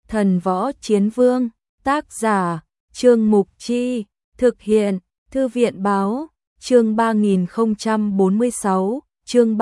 Thần Võ Chiến Vương, tác giả, Trương Mục Chi, thực hiện, Thư viện báo, chương 3046, chương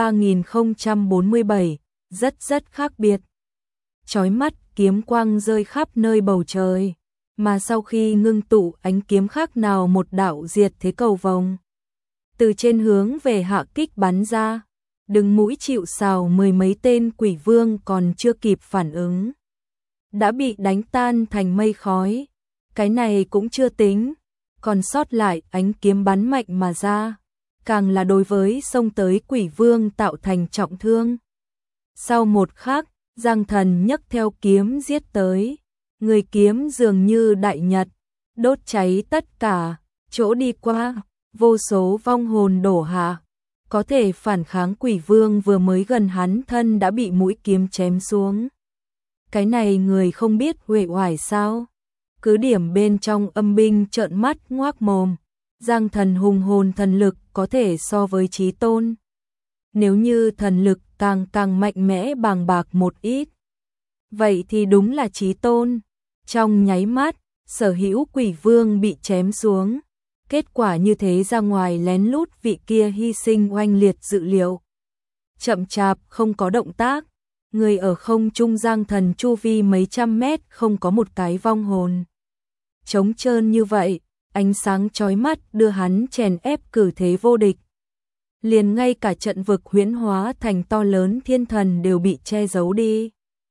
3047, rất khác biệt. Chói mắt kiếm quang rơi khắp nơi bầu trời, mà sau khi ngưng tụ ánh kiếm khác nào một đạo diệt thế cầu vồng. Từ trên hướng về hạ kích bắn ra, đứng mũi chịu sào mười mấy tên quỷ vương còn chưa kịp phản ứng, đã bị đánh tan thành mây khói. Cái này cũng chưa tính, còn sót lại ánh kiếm bắn mạnh mà ra, càng là đối với xông tới quỷ vương tạo thành trọng thương. Sau một khắc, Giang Thần nhấc theo kiếm giết tới, người kiếm dường như đại nhật, đốt cháy tất cả chỗ đi qua, vô số vong hồn đổ hạ. Có thể phản kháng quỷ vương vừa mới gần hắn thân đã bị mũi kiếm chém xuống. Cái này người không biết uể oải sao? Cứ điểm bên trong âm binh trợn mắt ngoác mồm. Giang Thần hùng hồn thần lực có thể so với chí tôn. Nếu như thần lực càng mạnh mẽ bàng bạc một ít, vậy thì đúng là chí tôn. Trong nháy mắt, sở hữu quỷ vương bị chém xuống. Kết quả như thế ra ngoài lén lút vị kia hy sinh oanh liệt dự liệu. Chậm chạp không có động tác, người ở không trung Giang Thần chu vi mấy trăm mét không có một cái vong hồn. Trống trơn như vậy, ánh sáng chói mắt đưa hắn chèn ép cử thế vô địch. Liền ngay cả trận vực huyễn hóa thành to lớn thiên thần đều bị che giấu đi.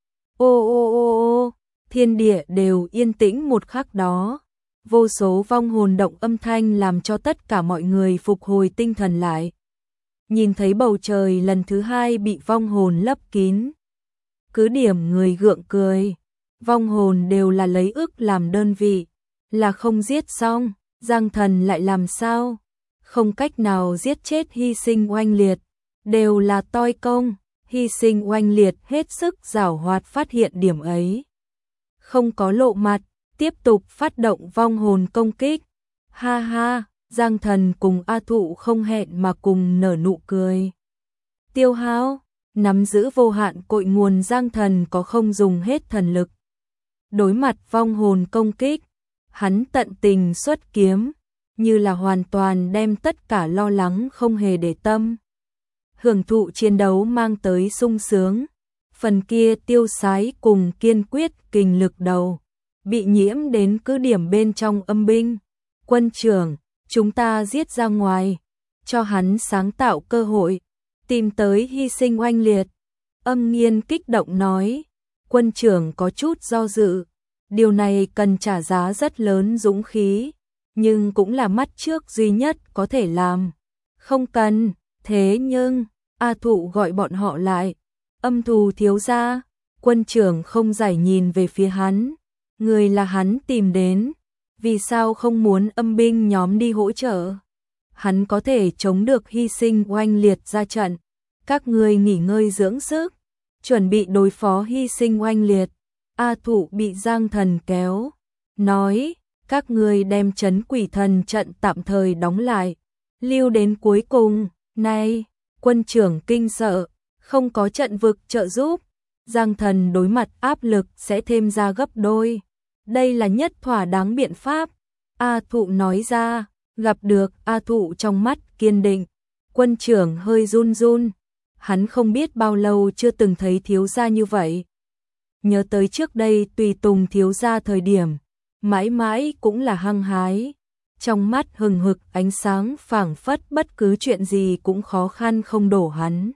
Ô, thiên địa đều yên tĩnh một khắc đó. Vô số vong hồn động âm thanh làm cho tất cả mọi người phục hồi tinh thần lại. Nhìn thấy bầu trời lần thứ hai bị vong hồn lấp kín. Cứ điểm người gượng cười. Vong hồn đều là lấy ức làm đơn vị. Là không giết xong, Giang Thần lại làm sao? Không cách nào giết chết hy sinh oanh liệt. Đều là toi công, hy sinh oanh liệt hết sức giảo hoạt phát hiện điểm ấy. Không có lộ mặt. Tiếp tục phát động vong hồn công kích. Ha ha, Giang Thần cùng A Thụ không hẹn mà cùng nở nụ cười. Tiêu hao, nắm giữ vô hạn cội nguồn Giang Thần có không dùng hết thần lực. Đối mặt vong hồn công kích, hắn tận tình xuất kiếm, như là hoàn toàn đem tất cả lo lắng không hề để tâm. Hưởng thụ chiến đấu mang tới sung sướng, phần kia tiêu sái cùng kiên quyết kình lực đầu. Bị nhiễm đến cứ điểm bên trong âm binh. Quân trưởng, chúng ta giết ra ngoài, cho hắn sáng tạo cơ hội, tìm tới hy sinh oanh liệt. Âm Nghiên kích động nói, quân trưởng có chút do dự, điều này cần trả giá rất lớn dũng khí, nhưng cũng là mắt trước duy nhất có thể làm. Không cần, thế nhưng, A Thụ gọi bọn họ lại, Âm Thù thiếu gia, quân trưởng không giải nhìn về phía hắn. Người là hắn tìm đến, vì sao không muốn âm binh nhóm đi hỗ trợ? Hắn có thể chống được hy sinh oanh liệt ra trận. Các người nghỉ ngơi dưỡng sức, chuẩn bị đối phó hy sinh oanh liệt. A Thụ bị Giang Thần kéo, nói, các người đem trấn quỷ thần trận tạm thời đóng lại, lưu đến cuối cùng. Này, quân trưởng kinh sợ, không có trận vực trợ giúp. Giang Thần đối mặt áp lực sẽ thêm ra gấp đôi. Đây là nhất thỏa đáng biện pháp. A Thụ nói ra, gặp được A Thụ trong mắt kiên định. Quân trưởng hơi run run. Hắn không biết bao lâu chưa từng thấy thiếu gia như vậy. Nhớ tới trước đây tùy tùng thiếu gia thời điểm, mãi mãi cũng là hăng hái. Trong mắt hừng hực ánh sáng phảng phất bất cứ chuyện gì cũng khó khăn không đổ hắn.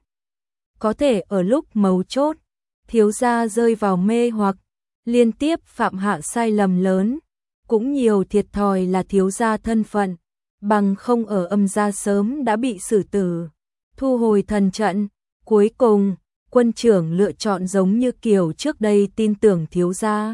Có thể ở lúc mấu chốt, thiếu gia rơi vào mê hoặc, liên tiếp phạm hạ sai lầm lớn, cũng nhiều thiệt thòi là thiếu gia thân phận, bằng không ở âm gia sớm đã bị xử tử. Thu hồi thần trận, cuối cùng, quân trưởng lựa chọn giống như kiểu trước đây tin tưởng thiếu gia.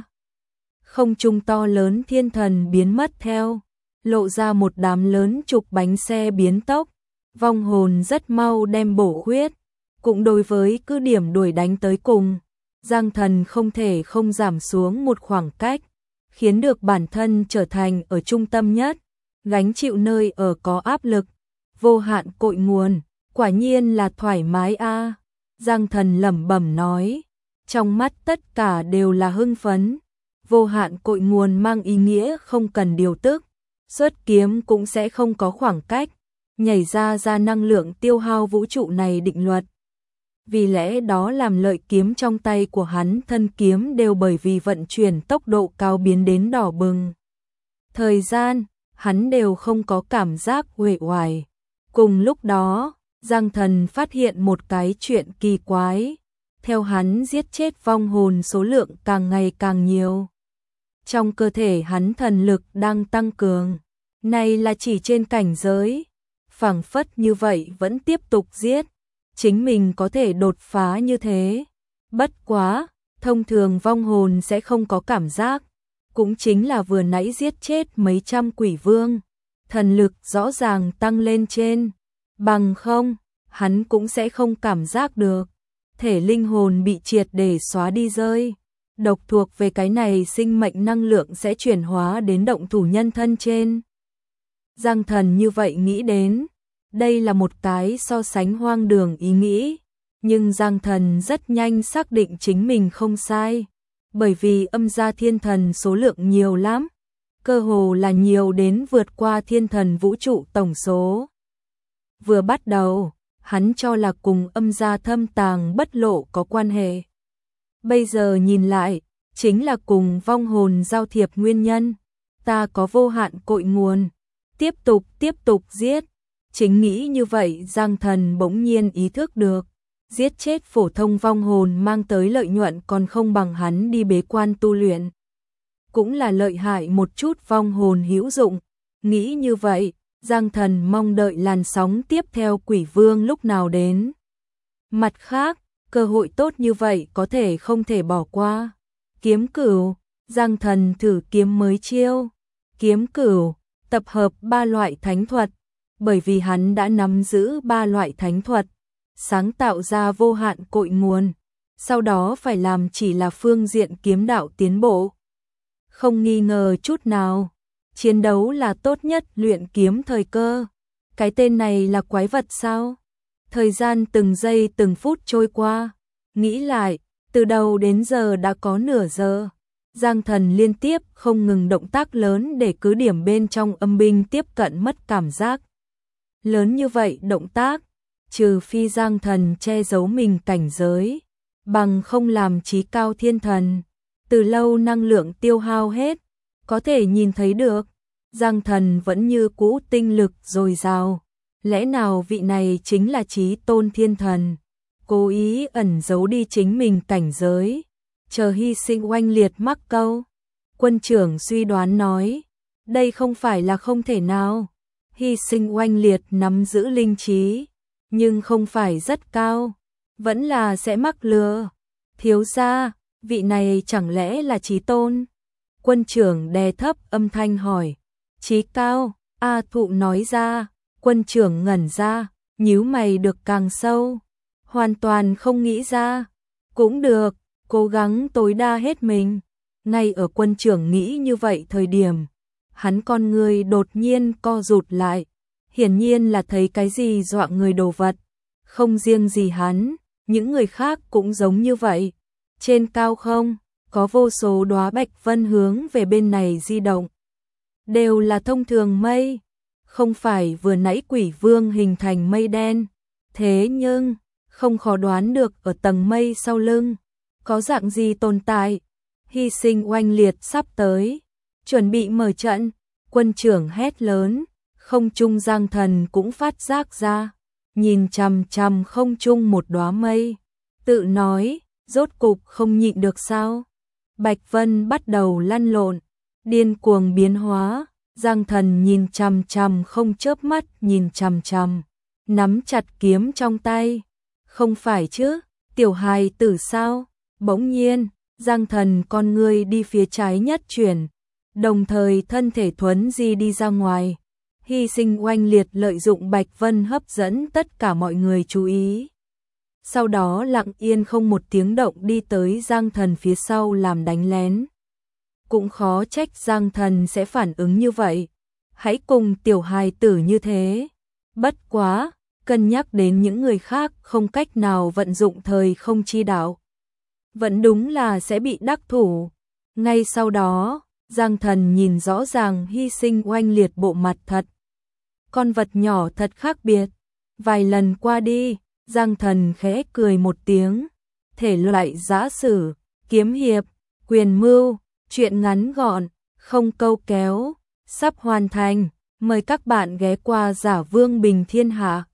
Không trung to lớn thiên thần biến mất theo, lộ ra một đám lớn trục bánh xe biến tốc, vong hồn rất mau đem bổ khuyết, cũng đối với cứ điểm đuổi đánh tới cùng. Giang Thần không thể không giảm xuống một khoảng cách, khiến được bản thân trở thành ở trung tâm nhất, gánh chịu nơi ở có áp lực, vô hạn cội nguồn, quả nhiên là thoải mái a. Giang Thần lẩm bẩm nói, trong mắt tất cả đều là hưng phấn, vô hạn cội nguồn mang ý nghĩa không cần điều tức, xuất kiếm cũng sẽ không có khoảng cách, nhảy ra năng lượng tiêu hao vũ trụ này định luật. Vì lẽ đó làm lợi kiếm trong tay của hắn thân kiếm đều bởi vì vận chuyển tốc độ cao biến đến đỏ bừng. Thời gian, hắn đều không có cảm giác uể oải. Cùng lúc đó, Giang Thần phát hiện một cái chuyện kỳ quái. Theo hắn giết chết vong hồn số lượng càng ngày càng nhiều. Trong cơ thể hắn thần lực đang tăng cường. Này là chỉ trên cảnh giới. Phảng phất như vậy vẫn tiếp tục giết. Chính mình có thể đột phá như thế. Bất quá, thông thường vong hồn sẽ không có cảm giác. Cũng chính là vừa nãy giết chết mấy trăm quỷ vương. Thần lực rõ ràng tăng lên trên. Bằng không, hắn cũng sẽ không cảm giác được. Thể linh hồn bị triệt để xóa đi rơi. Độc thuộc về cái này sinh mệnh năng lượng sẽ chuyển hóa đến động thủ nhân thân trên. Giang Thần như vậy nghĩ đến. Đây là một cái so sánh hoang đường ý nghĩ. Nhưng Giang Thần rất nhanh xác định chính mình không sai. Bởi vì âm gia thiên thần số lượng nhiều lắm. Cơ hồ là nhiều đến vượt qua thiên thần vũ trụ tổng số. Vừa bắt đầu, hắn cho là cùng âm gia thâm tàng bất lộ có quan hệ. Bây giờ nhìn lại, chính là cùng vong hồn giao thiệp nguyên nhân. Ta có vô hạn cội nguồn. Tiếp tục giết. Chính nghĩ như vậy Giang Thần bỗng nhiên ý thức được. Giết chết phổ thông vong hồn mang tới lợi nhuận còn không bằng hắn đi bế quan tu luyện. Cũng là lợi hại một chút vong hồn hữu dụng. Nghĩ như vậy, Giang Thần mong đợi làn sóng tiếp theo quỷ vương lúc nào đến. Mặt khác, cơ hội tốt như vậy có thể không thể bỏ qua. Kiếm cửu, Giang Thần thử kiếm mới chiêu. Kiếm cửu, tập hợp 3 loại thánh thuật. Bởi vì hắn đã nắm giữ 3 loại thánh thuật, sáng tạo ra vô hạn cội nguồn. Sau đó phải làm chỉ là phương diện kiếm đạo tiến bộ. Không nghi ngờ chút nào. Chiến đấu là tốt nhất luyện kiếm thời cơ. Cái tên này là quái vật sao? Thời gian từng giây từng phút trôi qua. Nghĩ lại, từ đầu đến giờ đã có nửa giờ. Giang Thần liên tiếp không ngừng động tác lớn để cứ điểm bên trong âm binh tiếp cận mất cảm giác. Lớn như vậy động tác, trừ phi Giang Thần che giấu mình cảnh giới, bằng không làm chí cao thiên thần. Từ lâu năng lượng tiêu hao hết, có thể nhìn thấy được. Giang Thần vẫn như cũ tinh lực dồi dào. Lẽ nào vị này chính là chí tôn thiên thần, cố ý ẩn giấu đi chính mình cảnh giới, chờ hy sinh oanh liệt mắc câu. Quân trưởng suy đoán nói, đây không phải là không thể nào. Hy sinh oanh liệt nắm giữ linh trí, nhưng không phải rất cao, vẫn là sẽ mắc lừa. Thiếu gia, vị này chẳng lẽ là chí tôn? Quân trưởng đè thấp âm thanh hỏi. Chí cao, A Thụ nói ra. Quân trưởng ngẩn ra, nhíu mày được càng sâu. Hoàn toàn không nghĩ ra. Cũng được, cố gắng tối đa hết mình. Ngay ở quân trưởng nghĩ như vậy thời điểm, hắn con người đột nhiên co rụt lại. Hiển nhiên là thấy cái gì dọa người đồ vật. Không riêng gì hắn, những người khác cũng giống như vậy. Trên cao không, có vô số đóa bạch vân hướng về bên này di động. Đều là thông thường mây. Không phải vừa nãy quỷ vương hình thành mây đen. Thế nhưng, không khó đoán được ở tầng mây sau lưng có dạng gì tồn tại. Hy sinh oanh liệt sắp tới. Chuẩn bị mở trận. Quân trưởng hét lớn. Không trung Giang Thần cũng phát giác ra. Nhìn chằm chằm không trung một đóa mây. Tự nói, rốt cục không nhịn được sao. Bạch Vân bắt đầu lăn lộn. Điên cuồng biến hóa. Giang Thần nhìn chằm chằm không chớp mắt nhìn chằm chằm. Nắm chặt kiếm trong tay. Không phải chứ, tiểu hài tử sao? Bỗng nhiên, Giang Thần con ngươi đi phía trái nhất chuyển. Đồng thời thân thể thuấn di đi ra ngoài. Hy sinh oanh liệt lợi dụng Bạch Vân hấp dẫn tất cả mọi người chú ý. Sau đó lặng yên không một tiếng động đi tới Giang Thần phía sau làm đánh lén. Cũng khó trách Giang Thần sẽ phản ứng như vậy. Hãy cùng tiểu hài tử như thế. Bất quá, cân nhắc đến những người khác không cách nào vận dụng thời không chi đạo. Vẫn đúng là sẽ bị đắc thủ. Ngay sau đó, Giang Thần nhìn rõ ràng hy sinh oanh liệt bộ mặt thật. Con vật nhỏ thật khác biệt. Vài lần qua đi, Giang Thần khẽ cười một tiếng. Thể loại giã sử, kiếm hiệp, quyền mưu, truyện ngắn gọn, không câu kéo, sắp hoàn thành. Mời các bạn ghé qua Giả Vương Bình Thiên Hạ.